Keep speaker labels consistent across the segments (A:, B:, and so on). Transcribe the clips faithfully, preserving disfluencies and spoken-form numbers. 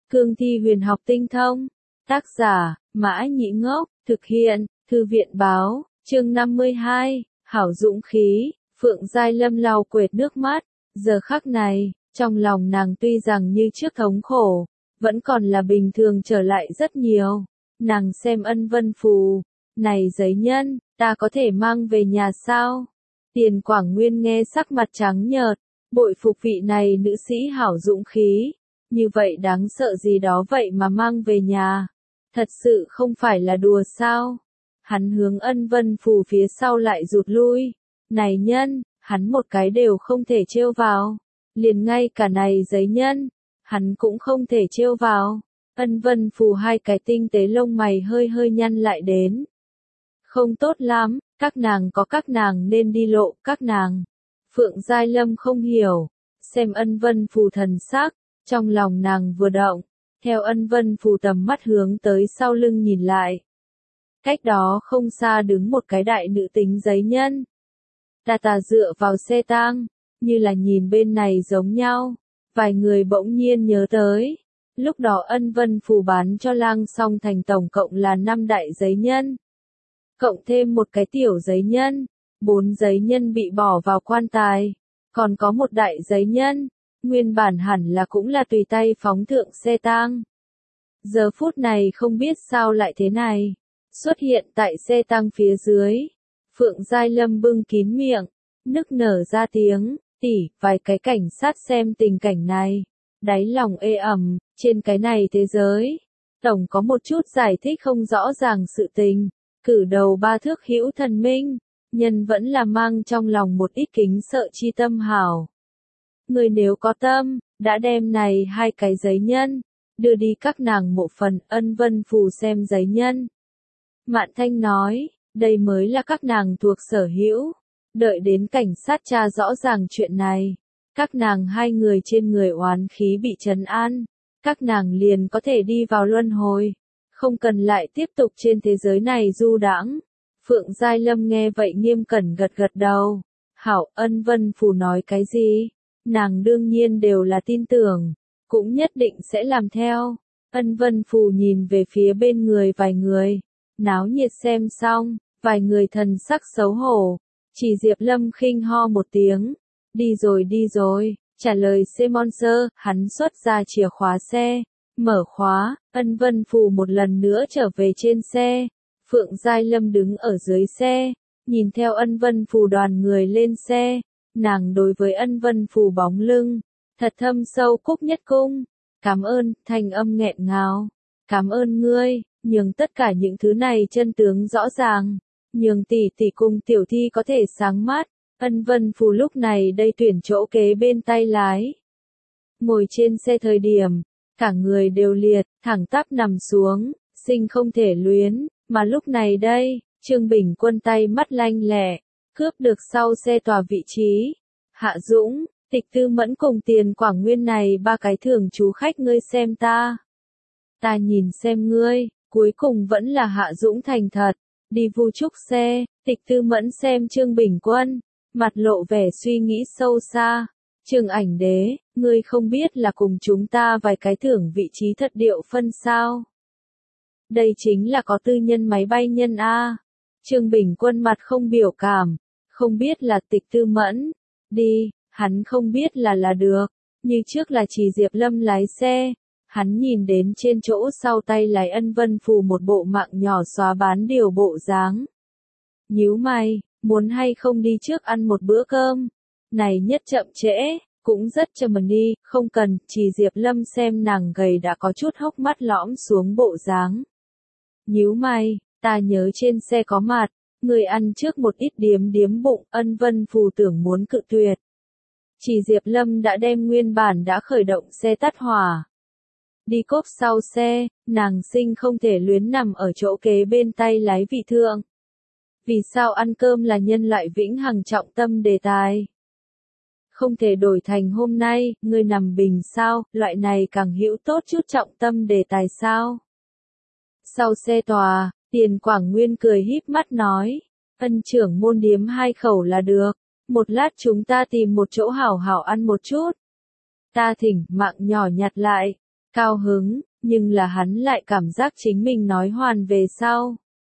A: Cương thi huyền học tinh thông. Tác giả, Mã Nhĩ Ngốc, thực hiện, Thư viện Báo, chương năm mươi hai, hảo dũng khí, Phượng Giai Lâm lau quệt nước mắt, giờ khắc này, trong lòng nàng tuy rằng như trước thống khổ, vẫn còn là bình thường trở lại rất nhiều. Nàng xem ân vân phù, này giấy nhân, ta có thể mang về nhà sao? Tiền Quảng Nguyên nghe sắc mặt trắng nhợt, bội phục vị này nữ sĩ hảo dũng khí, như vậy đáng sợ gì đó vậy mà mang về nhà, thật sự không phải là đùa sao? Hắn hướng ân vân phù phía sau lại rụt lui, này nhân, hắn một cái đều không thể trêu vào, liền ngay cả này giấy nhân, hắn cũng không thể trêu vào. Ân vân phù hai cái tinh tế lông mày hơi hơi nhăn lại đến. Không tốt lắm, các nàng có các nàng nên đi lộ, các nàng. Phượng Giai Lâm không hiểu, xem ân vân phù thần sắc, trong lòng nàng vừa động, theo ân vân phù tầm mắt hướng tới sau lưng nhìn lại. Cách đó không xa đứng một cái đại nữ tính giấy nhân. Tà tà dựa vào xe tang, như là nhìn bên này giống nhau, vài người bỗng nhiên nhớ tới. Lúc đó ân vân phù bán cho Lang Song Thành tổng cộng là năm đại giấy nhân. Cộng thêm một cái tiểu giấy nhân, bốn giấy nhân bị bỏ vào quan tài. Còn có một đại giấy nhân, nguyên bản hẳn là cũng là tùy tay phóng thượng xe tang. Giờ phút này không biết sao lại thế này. Xuất hiện tại xe tang phía dưới. Phượng Giai Lâm bưng kín miệng, nức nở ra tiếng, tỉ, vài cái cảnh sát xem tình cảnh này. Đáy lòng ê ẩm, trên cái này thế giới, tổng có một chút giải thích không rõ ràng sự tình, cử đầu ba thước hữu thần minh, nhân vẫn là mang trong lòng một ít kính sợ chi tâm hảo. Người nếu có tâm, đã đem này hai cái giấy nhân, đưa đi các nàng mộ phần, ân vân phù xem giấy nhân. Mạn Thanh nói, đây mới là các nàng thuộc sở hữu, đợi đến cảnh sát tra rõ ràng chuyện này. Các nàng hai người trên người oán khí bị trấn an, các nàng liền có thể đi vào luân hồi, không cần lại tiếp tục trên thế giới này du đãng. Phượng Giai Lâm nghe vậy nghiêm cẩn gật gật đầu. Hảo, ân vân phù nói cái gì? Nàng đương nhiên đều là tin tưởng, cũng nhất định sẽ làm theo. Ân vân phù nhìn về phía bên người vài người, náo nhiệt xem xong, vài người thần sắc xấu hổ, chỉ Diệp Lâm khinh ho một tiếng. Đi rồi đi rồi, trả lời Semonser, hắn xuất ra chìa khóa xe, mở khóa, ân vân phù một lần nữa trở về trên xe. Phượng Giai Lâm đứng ở dưới xe, nhìn theo ân vân phù đoàn người lên xe, nàng đối với ân vân phù bóng lưng, thật thâm sâu cúc nhất cung, cảm ơn, thanh âm nghẹn ngào, cảm ơn ngươi, nhường tất cả những thứ này chân tướng rõ ràng, nhường tỷ tỷ cùng tiểu thi có thể sáng mắt. Ân vân phù lúc này đây tuyển chỗ kế bên tay lái. Ngồi trên xe thời điểm, cả người đều liệt, thẳng tắp nằm xuống, sinh không thể luyến, mà lúc này đây, Trương Bình Quân tay mắt lanh lẹ, cướp được sau xe tòa vị trí. Hạ Dũng, Tịch Tư Mẫn cùng Tiền Quảng Nguyên này ba cái thường chú khách ngươi xem ta. Ta nhìn xem ngươi, cuối cùng vẫn là Hạ Dũng thành thật, đi vu trúc xe, Tịch Tư Mẫn xem Trương Bình Quân. Mặt lộ vẻ suy nghĩ sâu xa. Trường Ảnh Đế, ngươi không biết là cùng chúng ta vài cái thưởng vị trí thật điệu phân sao? Đây chính là có tư nhân máy bay nhân A. Trương Bình Quân mặt không biểu cảm, không biết là Tịch Tư Mẫn. Đi, hắn không biết là là được. Như trước là chỉ Diệp Lâm lái xe. Hắn nhìn đến trên chỗ sau tay lái ân vân phù một bộ mạng nhỏ xóa bán điều bộ dáng. Nhíu mày. Muốn hay không đi trước ăn một bữa cơm? Này nhất chậm trễ, cũng rất chậm đi, không cần, chỉ Diệp Lâm xem nàng gầy đã có chút hốc mắt lõm xuống bộ dáng. Nhíu mày, ta nhớ trên xe có mặt, người ăn trước một ít điếm điếm bụng, ân vân phù tưởng muốn cự tuyệt. Chỉ Diệp Lâm đã đem nguyên bản đã khởi động xe tắt hỏa. Đi cốp sau xe, nàng sinh không thể luyến nằm ở chỗ kế bên tay lái vị thượng. Vì sao ăn cơm là nhân loại vĩnh hằng trọng tâm đề tài? Không thể đổi thành hôm nay, ngươi nằm bình sao, loại này càng hữu tốt chút trọng tâm đề tài sao? Sau xe tòa, Tiền Quảng Nguyên cười híp mắt nói, ân trưởng môn điếm hai khẩu là được, một lát chúng ta tìm một chỗ hảo hảo ăn một chút. Ta thỉnh, mạng nhỏ nhặt lại, cao hứng, nhưng là hắn lại cảm giác chính mình nói hoàn về sau.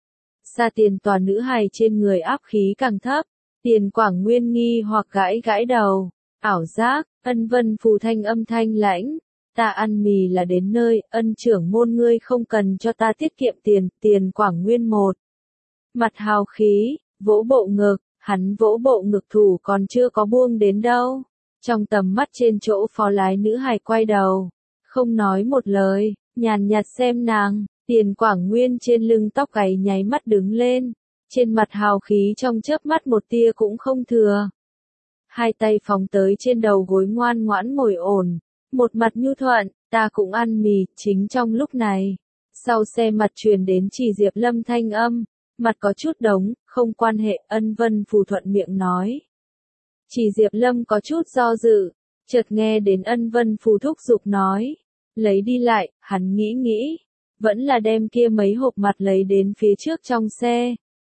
A: Xa tiền tòa nữ hài trên người áp khí càng thấp, Tiền Quảng Nguyên nghi hoặc gãi gãi đầu, ảo giác, Ân Vân Phù thanh âm thanh lãnh, ta ăn mì là đến nơi, Ân trưởng môn ngươi không cần cho ta tiết kiệm tiền, Tiền Quảng Nguyên một. Mặt hào khí, vỗ bộ ngực, hắn vỗ bộ ngực thủ còn chưa có buông đến đâu. Trong tầm mắt trên chỗ phó lái nữ hài quay đầu, không nói một lời, nhàn nhạt xem nàng, Tiền Quảng Nguyên trên lưng tóc gáy nháy mắt đứng lên, trên mặt hào khí trong chớp mắt một tia cũng không thừa. Hai tay phóng tới trên đầu gối ngoan ngoãn ngồi ổn, một mặt nhu thuận, ta cũng ăn mì, chính trong lúc này. Sau xe mặt truyền đến Chỉ Diệp Lâm thanh âm, mặt có chút đống, không quan hệ, Ân Vân Phù thuận miệng nói. Chỉ Diệp Lâm có chút do dự, chợt nghe đến Ân Vân Phù thúc giục nói, lấy đi lại, hắn nghĩ nghĩ, vẫn là đem kia mấy hộp mặt lấy đến phía trước trong xe.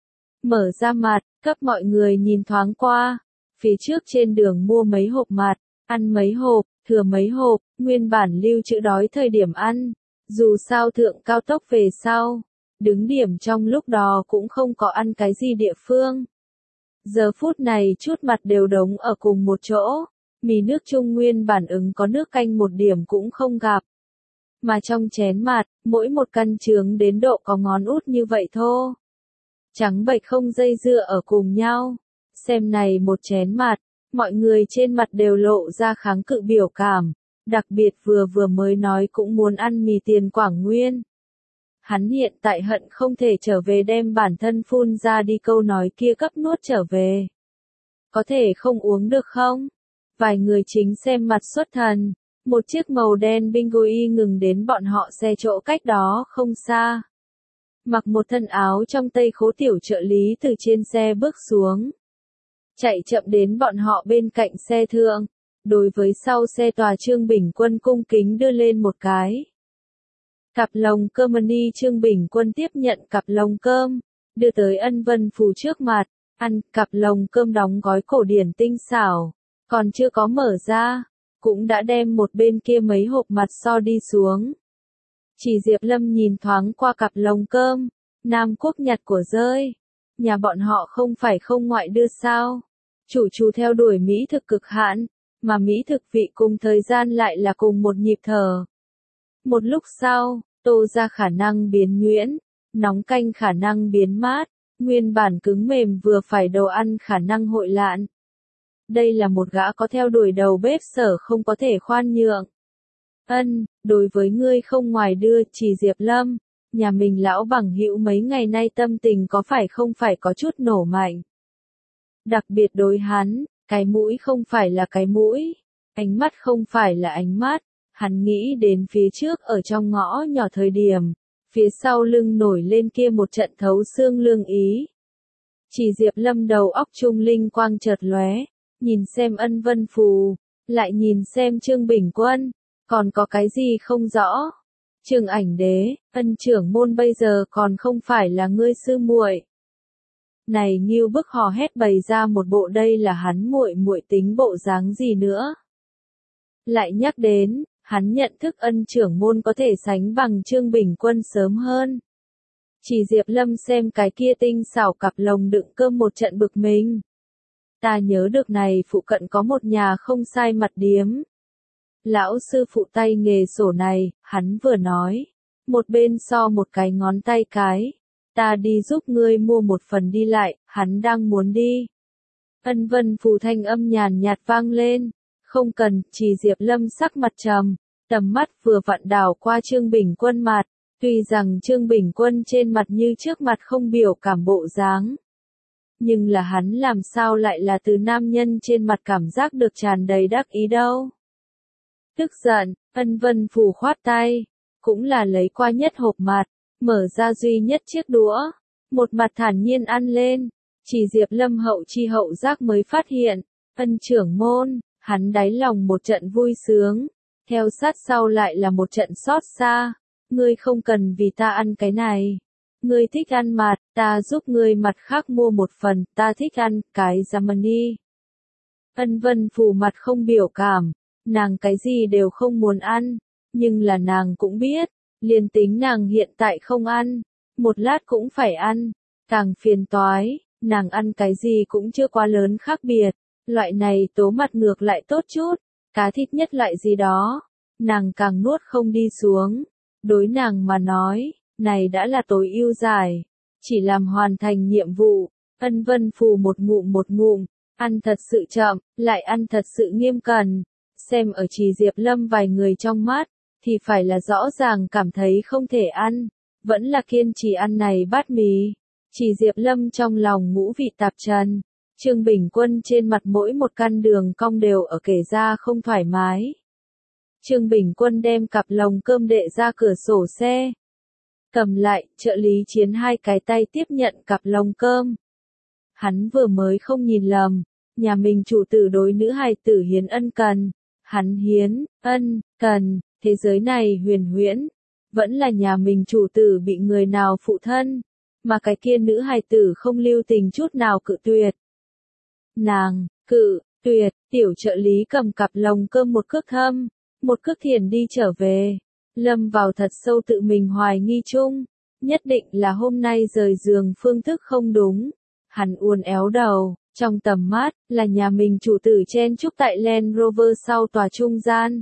A: Mở ra mặt, cấp mọi người nhìn thoáng qua, phía trước trên đường mua mấy hộp mặt, ăn mấy hộp, thừa mấy hộp, nguyên bản lưu trữ đói thời điểm ăn, dù sao thượng cao tốc về sau, đứng điểm trong lúc đó cũng không có ăn cái gì địa phương. Giờ phút này chút mặt đều đống ở cùng một chỗ, mì nước Trung nguyên bản ứng có nước canh một điểm cũng không gặp. Mà trong chén mặt, mỗi một căn trướng đến độ có ngón út như vậy thô. Trắng bệch không dây dưa ở cùng nhau. Xem này một chén mặt, mọi người trên mặt đều lộ ra kháng cự biểu cảm, đặc biệt vừa vừa mới nói cũng muốn ăn mì Tiền Quảng Nguyên. Hắn hiện tại hận không thể trở về đem bản thân phun ra đi câu nói kia cấp nuốt trở về. Có thể không uống được không? Vài người chính xem mặt xuất thần, một chiếc màu đen Bingo Y ngừng đến bọn họ xe chỗ cách đó không xa. Mặc một thân áo trong tây khố tiểu trợ lý từ trên xe bước xuống. Chạy chậm đến bọn họ bên cạnh xe thượng, đối với sau xe tòa Trương Bình Quân cung kính đưa lên một cái. Cặp lồng cơm mani Trương Bình Quân tiếp nhận cặp lồng cơm, đưa tới Ân Vân Phù trước mặt, ăn cặp lồng cơm đóng gói cổ điển tinh xảo, còn chưa có mở ra, cũng đã đem một bên kia mấy hộp mặt so đi xuống. Chỉ Diệp Lâm nhìn thoáng qua cặp lồng cơm, Nam Quốc nhặt của rơi, nhà bọn họ không phải không ngoại đưa sao, chủ chủ theo đuổi mỹ thực cực hạn, mà mỹ thực vị cùng thời gian lại là cùng một nhịp thở. Một lúc sau, tô ra khả năng biến nhuyễn, nóng canh khả năng biến mát, nguyên bản cứng mềm vừa phải đồ ăn khả năng hội lạn. Đây là một gã có theo đuổi đầu bếp sở không có thể khoan nhượng. Ân, đối với ngươi không ngoài đưa Chỉ Diệp Lâm, nhà mình lão bằng hữu mấy ngày nay tâm tình có phải không phải có chút nổ mạnh. Đặc biệt đối hắn, cái mũi không phải là cái mũi, ánh mắt không phải là ánh mắt, hắn nghĩ đến phía trước ở trong ngõ nhỏ thời điểm, phía sau lưng nổi lên kia một trận thấu xương lương ý. Chỉ Diệp Lâm đầu óc trung linh quang chợt lóe, nhìn xem Ân Vân Phù, lại nhìn xem Trương Bình Quân, còn có cái gì không rõ. Trương Ảnh Đế, Ân trưởng môn bây giờ còn không phải là ngươi sư muội. Này Ngưu Bức hò hét bày ra một bộ đây là hắn muội muội tính bộ dáng gì nữa. Lại nhắc đến, hắn nhận thức Ân trưởng môn có thể sánh bằng Trương Bình Quân sớm hơn. Chỉ Diệp Lâm xem cái kia tinh xảo cặp lồng đựng cơm một trận bực mình. Ta nhớ được này phụ cận có một nhà không sai mặt điếm. Lão sư phụ tay nghề sổ này, hắn vừa nói. Một bên so một cái ngón tay cái. Ta đi giúp ngươi mua một phần đi lại, hắn đang muốn đi. Ân Vân Phù thanh âm nhàn nhạt vang lên. Không cần, Chỉ Diệp Lâm sắc mặt trầm. Tầm mắt vừa vặn đảo qua Trương Bình Quân mặt. Tuy rằng Trương Bình Quân trên mặt như trước mặt không biểu cảm bộ dáng. Nhưng là hắn làm sao lại là từ nam nhân trên mặt cảm giác được tràn đầy đắc ý đâu. Tức giận, Ân Vân Phù khoát tay, cũng là lấy qua nhất hộp mặt, mở ra duy nhất chiếc đũa, một mặt thản nhiên ăn lên. Chỉ Diệp Lâm hậu chi hậu giác mới phát hiện, Ân trưởng môn, hắn đáy lòng một trận vui sướng, theo sát sau lại là một trận xót xa. Ngươi không cần vì ta ăn cái này. Ngươi thích ăn mặt, ta giúp ngươi mặt khác mua một phần, ta thích ăn cái Yamani. Ân Vân Phù mặt không biểu cảm, nàng cái gì đều không muốn ăn, Nhưng là nàng cũng biết, liền tính nàng hiện tại không ăn, một lát cũng phải ăn, càng phiền toái, nàng ăn cái gì cũng chưa quá lớn khác biệt, loại này tố mặt ngược lại tốt chút, cá thịt nhất loại gì đó, nàng càng nuốt không đi xuống, đối nàng mà nói, này đã là tối ưu giải, chỉ làm hoàn thành nhiệm vụ, Ân Vân Phù một ngụm một ngụm, ăn thật sự chậm, lại ăn thật sự nghiêm cẩn, xem ở Trì Diệp Lâm vài người trong mắt, thì phải là rõ ràng cảm thấy không thể ăn, vẫn là kiên trì ăn này bát mì. Trì Diệp Lâm trong lòng ngũ vị tạp trần, Trương Bình Quân trên mặt mỗi một căn đường cong đều ở kể ra không thoải mái. Trương Bình Quân đem cặp lồng cơm đệ ra cửa sổ xe. Cầm lại, trợ lý Chiến hai cái tay tiếp nhận cặp lồng cơm. Hắn vừa mới không nhìn lầm, nhà mình chủ tử đối nữ hài tử hiến ân cần. Hắn hiến, ân, cần, thế giới này huyền huyễn. Vẫn là nhà mình chủ tử bị người nào phụ thân, mà cái kia nữ hài tử không lưu tình chút nào cự tuyệt. Nàng, cự, tuyệt, tiểu trợ lý cầm cặp lồng cơm một cước thâm, một cước thiền đi trở về. Lâm vào thật sâu tự mình hoài nghi chung, nhất định là hôm nay rời giường phương thức không đúng. Hắn uốn éo đầu, trong tầm mắt, là nhà mình chủ tử chen chúc tại Land Rover sau tòa trung gian.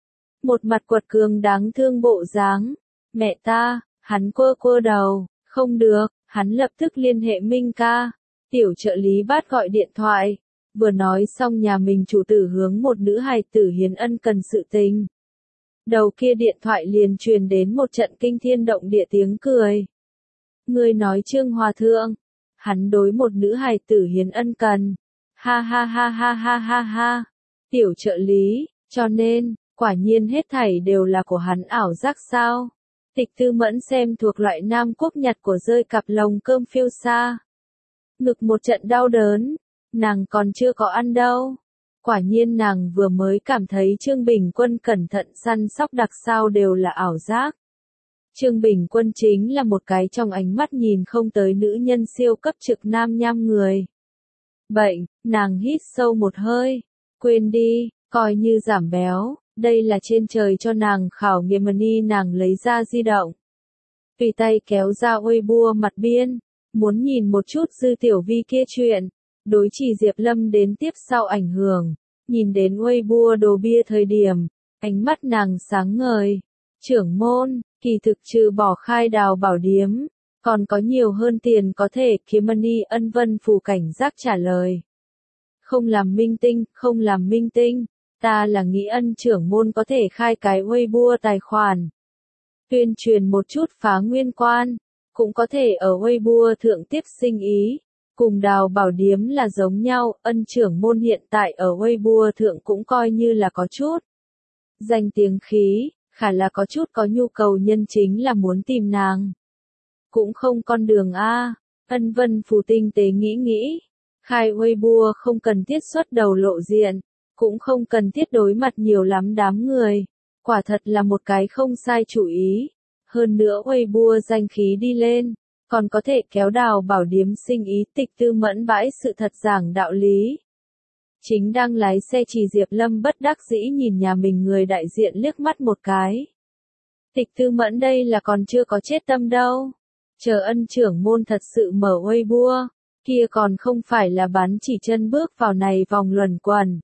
A: Một mặt quật cường đáng thương bộ dáng. Mẹ ta, hắn quơ quơ đầu, không được, hắn lập tức liên hệ Minh ca. Tiểu trợ lý Bát gọi điện thoại, vừa nói xong nhà mình chủ tử hướng một nữ hài tử hiến ân cần sự tình. Đầu kia điện thoại liền truyền đến một trận kinh thiên động địa tiếng cười. Người nói Trương Hòa Thượng, hắn đối một nữ hài tử hiến ân cần. Ha ha ha ha ha ha ha. Tiểu trợ lý, cho nên, quả nhiên hết thảy đều là của hắn ảo giác sao. Tịch Tư Mẫn xem thuộc loại Nam Quốc nhặt của rơi cặp lồng cơm phiêu xa. Ngực một trận đau đớn, nàng còn chưa có ăn đâu. Quả nhiên nàng vừa mới cảm thấy Trương Bình Quân cẩn thận săn sóc đặc sao đều là ảo giác. Trương Bình Quân chính là một cái trong ánh mắt nhìn không tới nữ nhân siêu cấp trực nam nham người. Bệnh, nàng hít sâu một hơi, quên đi, coi như giảm béo, đây là trên trời cho nàng khảo nghiệm money. Nàng lấy ra di động, tùy tay kéo ra Weibo mặt biên, muốn nhìn một chút Dư Tiểu Vi kia chuyện. Đối Trì Diệp Lâm đến tiếp sau ảnh hưởng, nhìn đến Weibo đồ bia thời điểm, ánh mắt nàng sáng ngời. Trưởng môn, kỳ thực trừ bỏ khai đào bảo điếm, còn có nhiều hơn tiền có thể kiếm money. Ân Vân Phù cảnh giác trả lời. Không làm minh tinh, không làm minh tinh, ta là nghĩ Ân trưởng môn có thể khai cái Weibo tài khoản. Tuyên truyền một chút phá nguyên quan, cũng có thể ở Weibo thượng tiếp sinh ý. Cùng đào bảo điếm là giống nhau, Ân trưởng môn hiện tại ở Weibo thượng cũng coi như là có chút danh tiếng khí, khả là có chút có nhu cầu nhân chính là muốn tìm nàng. Cũng không con đường A, Ân Vân Phù tinh tế nghĩ nghĩ, khai Weibo không cần thiết xuất đầu lộ diện, cũng không cần thiết đối mặt nhiều lắm đám người, quả thật là một cái không sai chủ ý. Hơn nữa Weibo danh khí đi lên, còn có thể kéo đào bảo điếm sinh ý. Tịch Tư Mẫn bãi sự thật giảng đạo lý. Chính đang lái xe Trì Diệp Lâm bất đắc dĩ nhìn nhà mình người đại diện liếc mắt một cái. Tịch Tư Mẫn đây là còn chưa có chết tâm đâu. Chờ Ân trưởng môn thật sự mở Weibo, kia còn không phải là bán chỉ chân bước vào này vòng luẩn quẩn.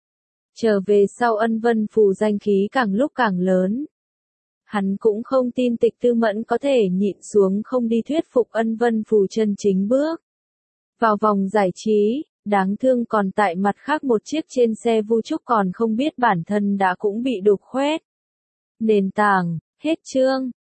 A: Trở về sau Ân Vân Phù danh khí càng lúc càng lớn. Hắn cũng không tin Tịch Tư Mẫn có thể nhịn xuống không đi thuyết phục Ân Vân Phù chân chính bước vào vòng giải trí. Đáng thương còn tại mặt khác một chiếc trên xe Vu Trúc còn không biết bản thân đã cũng bị đục khoét. Nền tảng, hết chương.